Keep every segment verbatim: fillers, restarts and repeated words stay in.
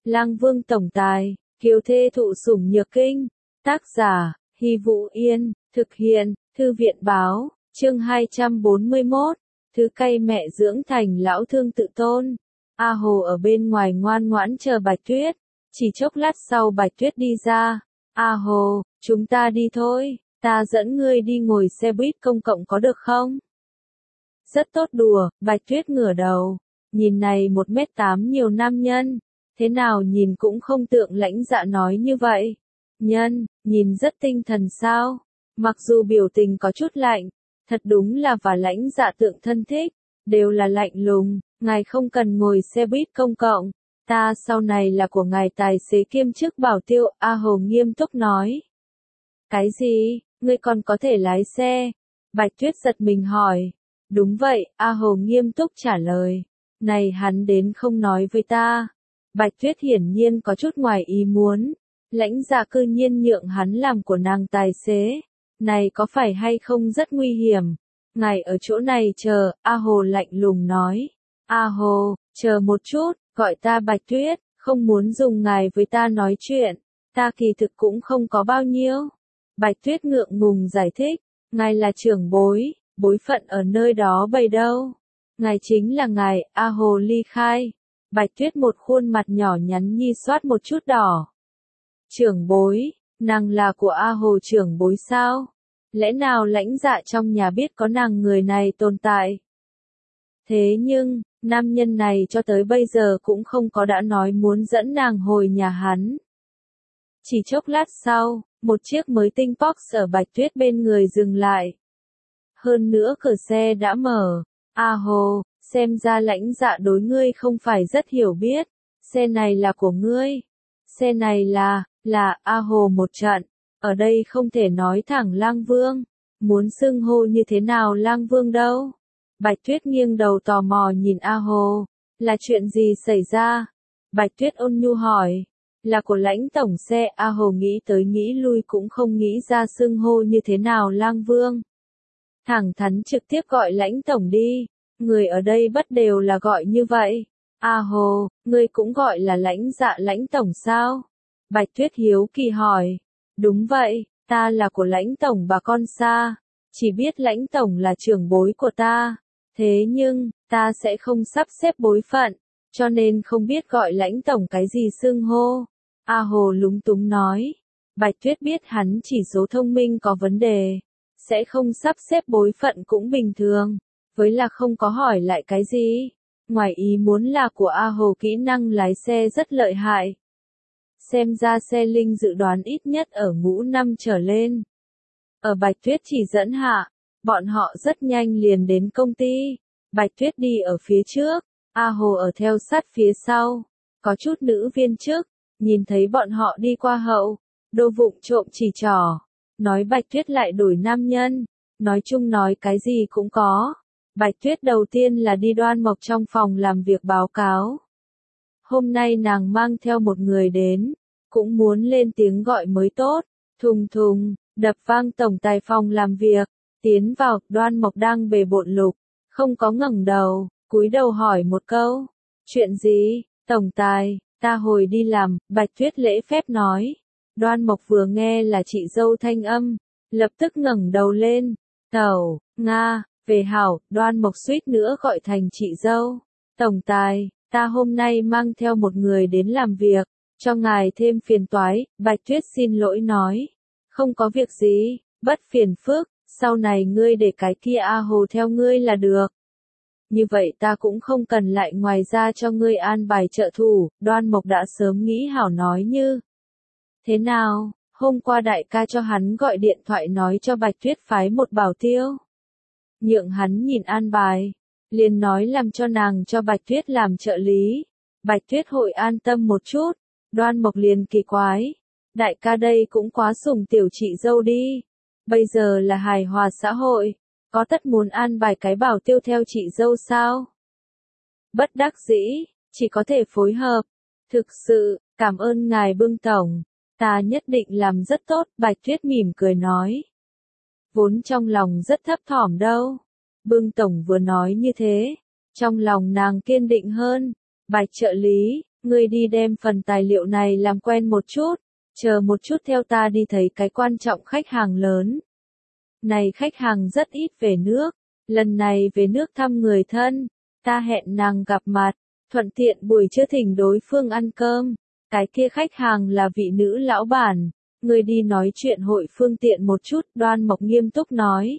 Lang Vương tổng tài, kiều thê thụ sủng nhược kinh. Tác giả, Hy Vũ Yên, thực hiện, Thư viện báo, chương hai trăm bốn mươi mốt, thứ cay mẹ dưỡng thành lão thương tự tôn. A Hồ ở bên ngoài ngoan ngoãn chờ Bạch Tuyết, chỉ chốc lát sau Bạch Tuyết đi ra. A Hồ, chúng ta đi thôi, ta dẫn ngươi đi ngồi xe buýt công cộng có được không? Rất tốt đùa, Bạch Tuyết ngửa đầu, nhìn này một mét tám nhiều nam nhân, thế nào nhìn cũng không tượng Lãnh Dạ nói như vậy. Nhân, nhìn rất tinh thần sao, mặc dù biểu tình có chút lạnh, thật đúng là và Lãnh Dạ tượng thân thích, đều là lạnh lùng, ngài không cần ngồi xe buýt công cộng, ta sau này là của ngài tài xế kiêm chức bảo tiêu, A Hồ nghiêm túc nói. Cái gì, ngươi còn có thể lái xe? Bạch Tuyết giật mình hỏi. Đúng vậy, A Hồ nghiêm túc trả lời. Này hắn đến không nói với ta. Bạch Tuyết hiển nhiên có chút ngoài ý muốn. Lãnh Dạ cư nhiên nhượng hắn làm của nàng tài xế. Này có phải hay không rất nguy hiểm? Ngài ở chỗ này chờ, A Hồ lạnh lùng nói. A Hồ, chờ một chút, gọi ta Bạch Tuyết, không muốn dùng ngài với ta nói chuyện. Ta kỳ thực cũng không có bao nhiêu. Bạch Tuyết ngượng ngùng giải thích. Ngài là trưởng bối, bối phận ở nơi đó bày đâu. Ngài chính là ngài, A Hồ ly khai. Bạch Tuyết một khuôn mặt nhỏ nhắn nhi xoát một chút đỏ. Trưởng bối, nàng là của A Hồ trưởng bối sao? Lẽ nào Lãnh Dạ trong nhà biết có nàng người này tồn tại? Thế nhưng, nam nhân này cho tới bây giờ cũng không có đã nói muốn dẫn nàng hồi nhà hắn. Chỉ chốc lát sau, một chiếc mới tinh Porsche ở Bạch Tuyết bên người dừng lại. Hơn nữa cửa xe đã mở. A Hồ, xem ra Lãnh Dạ đối ngươi không phải rất hiểu biết. Xe này là của ngươi. Xe này là, là, A Hồ một trận. Ở đây không thể nói thẳng Lang Vương. Muốn xưng hô như thế nào Lang Vương đâu? Bạch Tuyết nghiêng đầu tò mò nhìn A Hồ. Là chuyện gì xảy ra? Bạch Tuyết ôn nhu hỏi. Là của Lãnh tổng xe. A Hồ nghĩ tới nghĩ lui cũng không nghĩ ra xưng hô như thế nào Lang Vương. Thẳng thắn trực tiếp gọi Lãnh tổng đi. Người ở đây bất đều là gọi như vậy. A Hồ, ngươi cũng gọi là Lãnh Dạ Lãnh tổng sao? Bạch Tuyết hiếu kỳ hỏi. Đúng vậy, ta là của Lãnh tổng bà con xa. Chỉ biết Lãnh tổng là trưởng bối của ta. Thế nhưng, ta sẽ không sắp xếp bối phận, cho nên không biết gọi Lãnh tổng cái gì xưng hô. A Hồ lúng túng nói. Bạch Tuyết biết hắn chỉ số thông minh có vấn đề. Sẽ không sắp xếp bối phận cũng bình thường. Với là không có hỏi lại cái gì. Ngoài ý muốn là của A Hồ kỹ năng lái xe rất lợi hại. Xem ra xe linh dự đoán ít nhất ở ngũ năm trở lên. Ở Bạch Tuyết chỉ dẫn hạ, bọn họ rất nhanh liền đến công ty. Bạch Tuyết đi ở phía trước, A Hồ ở theo sát phía sau. Có chút nữ viên chức, nhìn thấy bọn họ đi qua hậu, đô vụng trộm chỉ trỏ. Nói Bạch Tuyết lại đổi nam nhân, nói chung nói cái gì cũng có. Bạch Tuyết đầu tiên là đi Đoan Mộc trong phòng làm việc báo cáo. Hôm nay nàng mang theo một người đến, cũng muốn lên tiếng gọi mới tốt. Thùng thùng, đập vang tổng tài phòng làm việc, tiến vào, Đoan Mộc đang bề bộn lục, không có ngẩng đầu, cúi đầu hỏi một câu. Chuyện gì, tổng tài, ta hồi đi làm, Bạch Tuyết lễ phép nói. Đoan Mộc vừa nghe là chị dâu thanh âm, lập tức ngẩng đầu lên. Tẩu, Nga, về hảo, Đoan Mộc suýt nữa gọi thành chị dâu. Tổng tài, ta hôm nay mang theo một người đến làm việc, cho ngài thêm phiền toái. Bạch Tuyết xin lỗi nói. Không có việc gì, bất phiền phức, sau này ngươi để cái kia A Hồ theo ngươi là được. Như vậy ta cũng không cần lại ngoài ra cho ngươi an bài trợ thủ. Đoan Mộc đã sớm nghĩ hảo nói như. Thế nào, hôm qua đại ca cho hắn gọi điện thoại nói cho Bạch Tuyết phái một bảo tiêu. Nhượng hắn nhìn an bài, liền nói làm cho nàng cho Bạch Tuyết làm trợ lý. Bạch Tuyết hội an tâm một chút, Đoan Mộc liền kỳ quái. Đại ca đây cũng quá sủng tiểu chị dâu đi. Bây giờ là hài hòa xã hội, có tất muốn an bài cái bảo tiêu theo chị dâu sao? Bất đắc dĩ, chỉ có thể phối hợp. Thực sự, cảm ơn ngài Bưng tổng. Ta nhất định làm rất tốt, Bạch Tuyết mỉm cười nói. Vốn trong lòng rất thấp thỏm đâu. Bưng tổng vừa nói như thế, trong lòng nàng kiên định hơn. Bạch trợ lý, Ngươi đi đem phần tài liệu này làm quen một chút, chờ một chút theo ta đi thấy cái quan trọng khách hàng lớn. Này khách hàng rất ít về nước, lần này về nước thăm người thân, ta hẹn nàng gặp mặt, thuận tiện buổi trưa thỉnh đối phương ăn cơm. Cái kia khách hàng là vị nữ lão bản, ngươi đi nói chuyện hội phương tiện một chút, Đoan Mộc nghiêm túc nói.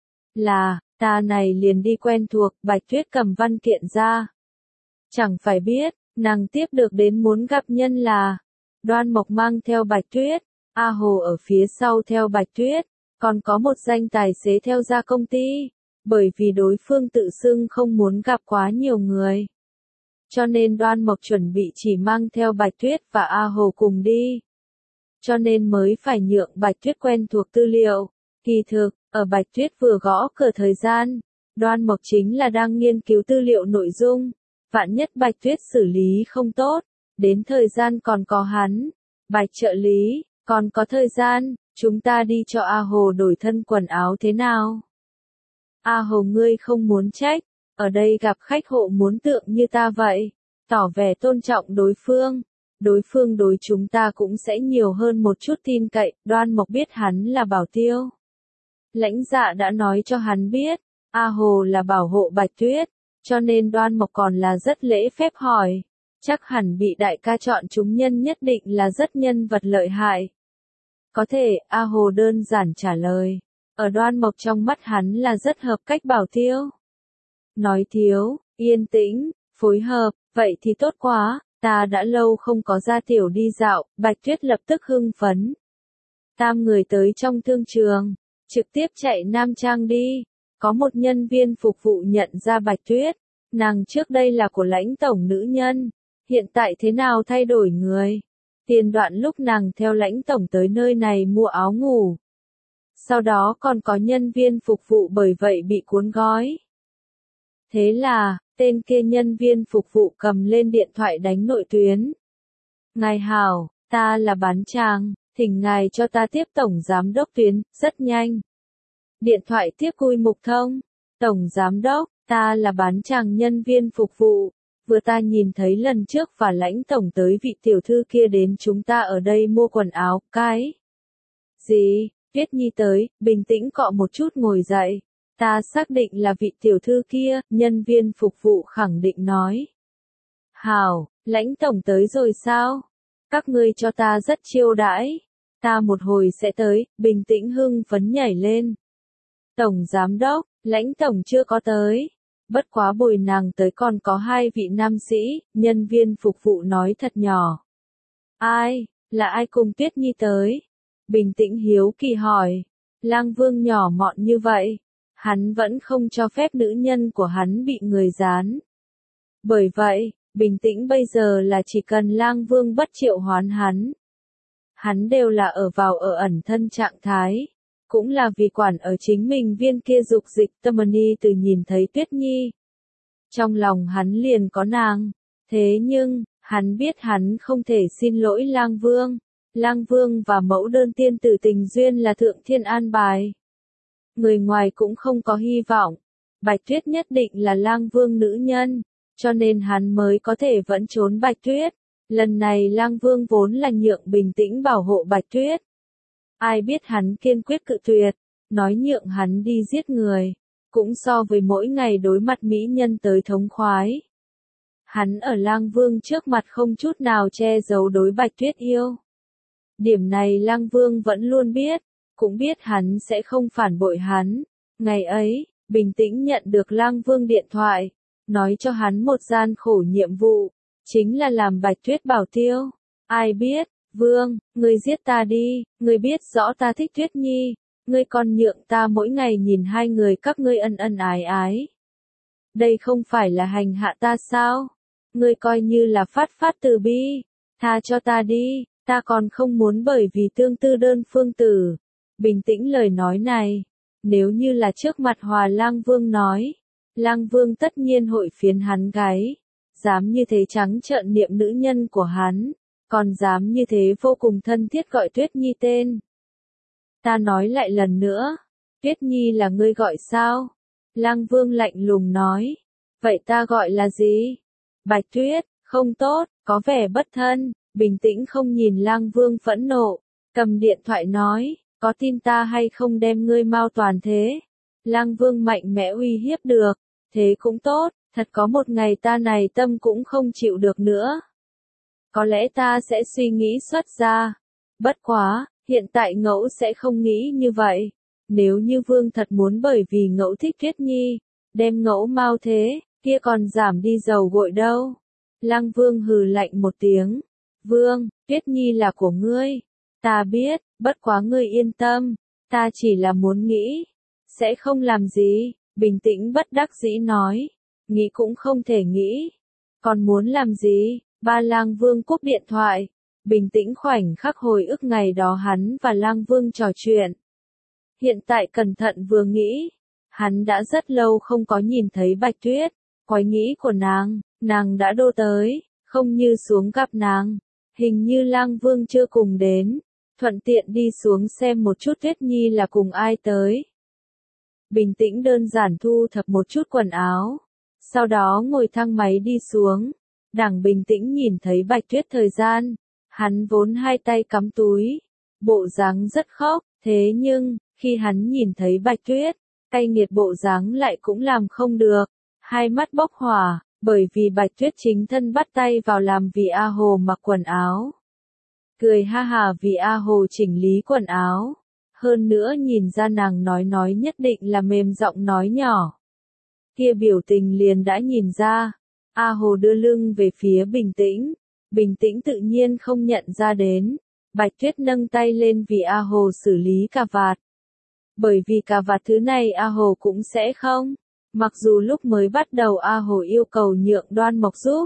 Là, ta này liền đi quen thuộc, Bạch Tuyết cầm văn kiện ra. Chẳng phải biết, nàng tiếp được đến muốn gặp nhân là, Đoan Mộc mang theo Bạch Tuyết, A Hồ ở phía sau theo Bạch Tuyết, còn có một danh tài xế theo ra công ty, bởi vì đối phương tự xưng không muốn gặp quá nhiều người. Cho nên Đoan Mộc chuẩn bị chỉ mang theo Bạch Tuyết và A Hồ cùng đi. Cho nên mới phải nhượng Bạch Tuyết quen thuộc tư liệu. Kỳ thực, ở Bạch Tuyết vừa gõ cửa thời gian, Đoan Mộc chính là đang nghiên cứu tư liệu nội dung. Vạn nhất Bạch Tuyết xử lý không tốt, đến thời gian còn có hắn. Bạch trợ lý, còn có thời gian, chúng ta đi cho A Hồ đổi thân quần áo thế nào? A Hồ ngươi không muốn trách, ở đây gặp khách hộ muốn tượng như ta vậy, tỏ vẻ tôn trọng đối phương. Đối phương đối chúng ta cũng sẽ nhiều hơn một chút tin cậy, Đoan Mộc biết hắn là bảo tiêu. Lãnh Dạ đã nói cho hắn biết, A Hồ là bảo hộ Bạch Tuyết, cho nên Đoan Mộc còn là rất lễ phép hỏi. Chắc hẳn bị đại ca chọn chúng nhân nhất định là rất nhân vật lợi hại. Có thể, A Hồ đơn giản trả lời. Ở Đoan Mộc trong mắt hắn là rất hợp cách bảo tiêu. Nói thiếu, yên tĩnh, phối hợp, vậy thì tốt quá, ta đã lâu không có ra tiểu đi dạo, Bạch Tuyết lập tức hưng phấn. Tam người tới trong thương trường, trực tiếp chạy Nam Trang đi. Có một nhân viên phục vụ nhận ra Bạch Tuyết, nàng trước đây là của Lãnh tổng nữ nhân, hiện tại thế nào thay đổi người. Tiền đoạn lúc nàng theo Lãnh tổng tới nơi này mua áo ngủ. Sau đó còn có nhân viên phục vụ bởi vậy bị cuốn gói. Thế là, tên kia nhân viên phục vụ cầm lên điện thoại đánh nội tuyến. Ngài hảo, ta là bán chàng, thỉnh ngài cho ta tiếp tổng giám đốc tuyến, rất nhanh. Điện thoại tiếp cùi mục thông. Tổng giám đốc, ta là bán chàng nhân viên phục vụ. Vừa ta nhìn thấy lần trước và Lãnh tổng tới vị tiểu thư kia đến chúng ta ở đây mua quần áo, cái. Gì, Tuyết Nhi tới, bình tĩnh cọ một chút ngồi dậy. Ta xác định là vị tiểu thư kia, nhân viên phục vụ khẳng định nói. Hảo, Lãnh tổng tới rồi sao? Các ngươi cho ta rất chiêu đãi. Ta một hồi sẽ tới, bình tĩnh hưng phấn nhảy lên. Tổng giám đốc, Lãnh tổng chưa có tới. Bất quá bồi nàng tới còn có hai vị nam sĩ, nhân viên phục vụ nói thật nhỏ. Ai, là ai cùng Tuyết Nhi tới? Bình tĩnh hiếu kỳ hỏi. Lang Vương nhỏ mọn như vậy, hắn vẫn không cho phép nữ nhân của hắn bị người gián. Bởi vậy, bình tĩnh bây giờ là chỉ cần Lang Vương bất triệu hoán hắn. Hắn đều là ở vào ở ẩn thân trạng thái. Cũng là vì quản ở chính mình viên kia dục dịch Tamani từ nhìn thấy Tuyết Nhi. Trong lòng hắn liền có nàng. Thế nhưng, hắn biết hắn không thể xin lỗi Lang Vương. Lang Vương và mẫu đơn tiên tử tình duyên là thượng thiên an bài. Người ngoài cũng không có hy vọng. Bạch Tuyết nhất định là Lang Vương nữ nhân. Cho nên hắn mới có thể vẫn trốn Bạch Tuyết. Lần này Lang Vương vốn là nhượng bình tĩnh bảo hộ Bạch Tuyết. Ai biết hắn kiên quyết cự tuyệt, nói nhượng hắn đi giết người, cũng so với mỗi ngày đối mặt mỹ nhân tới thống khoái. Hắn ở Lang Vương trước mặt không chút nào che giấu đối Bạch Tuyết yêu. Điểm này Lang Vương vẫn luôn biết, cũng biết hắn sẽ không phản bội hắn. Ngày ấy, bình tĩnh nhận được Lang Vương điện thoại, nói cho hắn một gian khổ nhiệm vụ, chính là làm Bạch Tuyết bảo tiêu. Ai biết, Vương, ngươi giết ta đi, ngươi biết rõ ta thích Tuyết Nhi, ngươi còn nhượng ta mỗi ngày nhìn hai người các ngươi ân ân ái ái. Đây không phải là hành hạ ta sao? Ngươi coi như là phát phát từ bi, tha cho ta đi, ta còn không muốn bởi vì tương tư đơn phương tử. Bình tĩnh lời nói này, nếu như là trước mặt Hòa Lang Vương nói, Lang Vương tất nhiên hội phiến hắn gáy, dám như thế trắng trợn niệm nữ nhân của hắn. Còn dám như thế vô cùng thân thiết gọi Tuyết Nhi tên. Ta nói lại lần nữa, Tuyết Nhi là ngươi gọi sao? Lang Vương lạnh lùng nói. Vậy ta gọi là gì? Bạch Tuyết, không tốt, có vẻ bất thân. Bình tĩnh không nhìn Lang Vương phẫn nộ, cầm điện thoại nói, có tin ta hay không đem ngươi mau toàn thế. Lang Vương mạnh mẽ uy hiếp được, thế cũng tốt, thật có một ngày ta này tâm cũng không chịu được nữa. Có lẽ ta sẽ suy nghĩ xuất ra. Bất quá, hiện tại Ngẫu sẽ không nghĩ như vậy. Nếu như Vương thật muốn bởi vì Ngẫu thích Tuyết Nhi, đem Ngẫu mau thế, kia còn giảm đi dầu gội đâu. Lang Vương hừ lạnh một tiếng. Vương, Tuyết Nhi là của ngươi. Ta biết, bất quá ngươi yên tâm, ta chỉ là muốn nghĩ. Sẽ không làm gì, bình tĩnh bất đắc dĩ nói. Nghĩ cũng không thể nghĩ. Còn muốn làm gì? Ba Lang Vương cúp điện thoại. Bình tĩnh khoảnh khắc hồi ức ngày đó hắn và Lang Vương trò chuyện. Hiện tại cẩn thận vừa nghĩ. Hắn đã rất lâu không có nhìn thấy Bạch Tuyết. Quái nghĩ của nàng, nàng đã đô tới, không như xuống gặp nàng. Hình như Lang Vương chưa cùng đến. Thuận tiện đi xuống xem một chút Tuyết Nhi là cùng ai tới. Bình tĩnh đơn giản thu thập một chút quần áo. Sau đó ngồi thang máy đi xuống. Đằng bình tĩnh nhìn thấy Bạch Tuyết thời gian. Hắn vốn hai tay cắm túi. Bộ dáng rất khóc. Thế nhưng, khi hắn nhìn thấy Bạch Tuyết, cay nghiệt bộ dáng lại cũng làm không được. Hai mắt bốc hỏa, bởi vì Bạch Tuyết chính thân bắt tay vào làm vì A Hồ mặc quần áo. Cười ha hà vì A Hồ chỉnh lý quần áo. Hơn nữa nhìn ra nàng nói nói nhất định là mềm giọng nói nhỏ. Kia biểu tình liền đã nhìn ra. A Hồ đưa lưng về phía bình tĩnh. Bình tĩnh tự nhiên không nhận ra đến. Bạch Tuyết nâng tay lên vì A Hồ xử lý cà vạt. Bởi vì cà vạt thứ này A Hồ cũng sẽ không. Mặc dù lúc mới bắt đầu A Hồ yêu cầu nhượng Đoan Mộc giúp.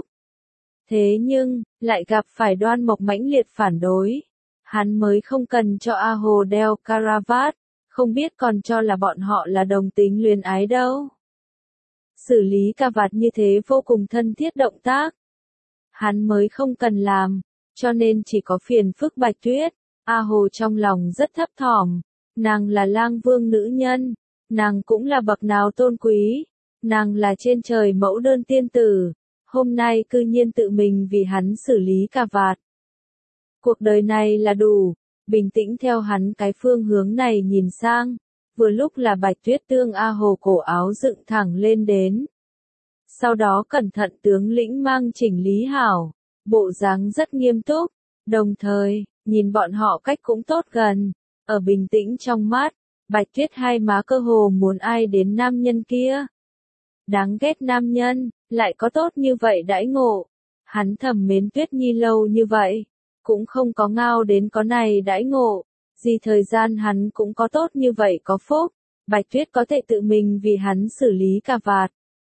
Thế nhưng, lại gặp phải Đoan Mộc mãnh liệt phản đối. Hắn mới không cần cho A Hồ đeo caravat, không biết còn cho là bọn họ là đồng tính luyến ái đâu. Xử lý cà vạt như thế vô cùng thân thiết động tác. Hắn mới không cần làm, cho nên chỉ có phiền phức Bạch Tuyết. A Hồ trong lòng rất thấp thỏm, nàng là Lang Vương nữ nhân, nàng cũng là bậc nào tôn quý, nàng là trên trời mẫu đơn tiên tử, hôm nay cư nhiên tự mình vì hắn xử lý cà vạt. Cuộc đời này là đủ, bình tĩnh theo hắn cái phương hướng này nhìn sang, vừa lúc là Bạch Tuyết tương A Hồ cổ áo dựng thẳng lên đến. Sau đó cẩn thận tướng lĩnh mang chỉnh lý hảo, bộ dáng rất nghiêm túc, đồng thời, nhìn bọn họ cách cũng tốt gần, ở bình tĩnh trong mắt, Bạch Tuyết hai má cơ hồ muốn ai đến nam nhân kia. Đáng ghét nam nhân, lại có tốt như vậy đãi ngộ, hắn thầm mến Tuyết Nhi lâu như vậy, cũng không có ngao đến có này đãi ngộ, gì thời gian hắn cũng có tốt như vậy có phúc, Bạch Tuyết có thể tự mình vì hắn xử lý cà vạt.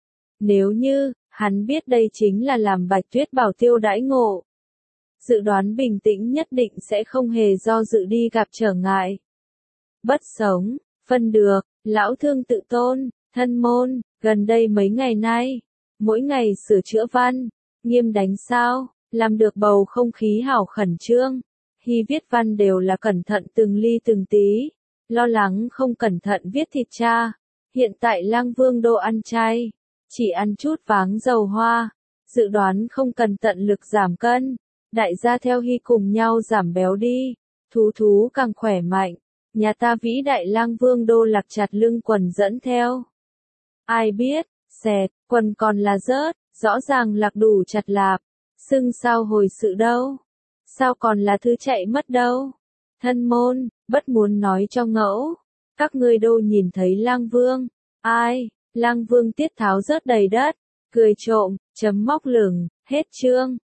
Nếu như, hắn biết đây chính là làm Bạch Tuyết bảo tiêu đãi ngộ. Dự đoán bình tĩnh nhất định sẽ không hề do dự đi gặp trở ngại. Bất sống, phân được, lão thương tự tôn, thân môn, gần đây mấy ngày nay, mỗi ngày sửa chữa văn, nghiêm đánh sao, làm được bầu không khí hảo khẩn trương. Hy viết văn đều là cẩn thận từng ly từng tí, lo lắng không cẩn thận viết thịt cha. Hiện tại Lang Vương đô ăn chay, chỉ ăn chút váng dầu hoa, dự đoán không cần tận lực giảm cân. Đại gia theo Hy cùng nhau giảm béo đi, thú thú càng khỏe mạnh. Nhà ta vĩ đại Lang Vương đô lạc chặt lưng quần dẫn theo. Ai biết, xẹt, quần còn là rớt, rõ ràng lạc đủ chặt lạp, sưng sao hồi sự đâu. Sao còn là thứ chạy mất đâu. Thân môn, bất muốn nói cho Ngẫu. Các ngươi đâu nhìn thấy Lang Vương. Ai, Lang Vương tiết tháo rớt đầy đất, cười trộm, chấm móc lửng, hết chương.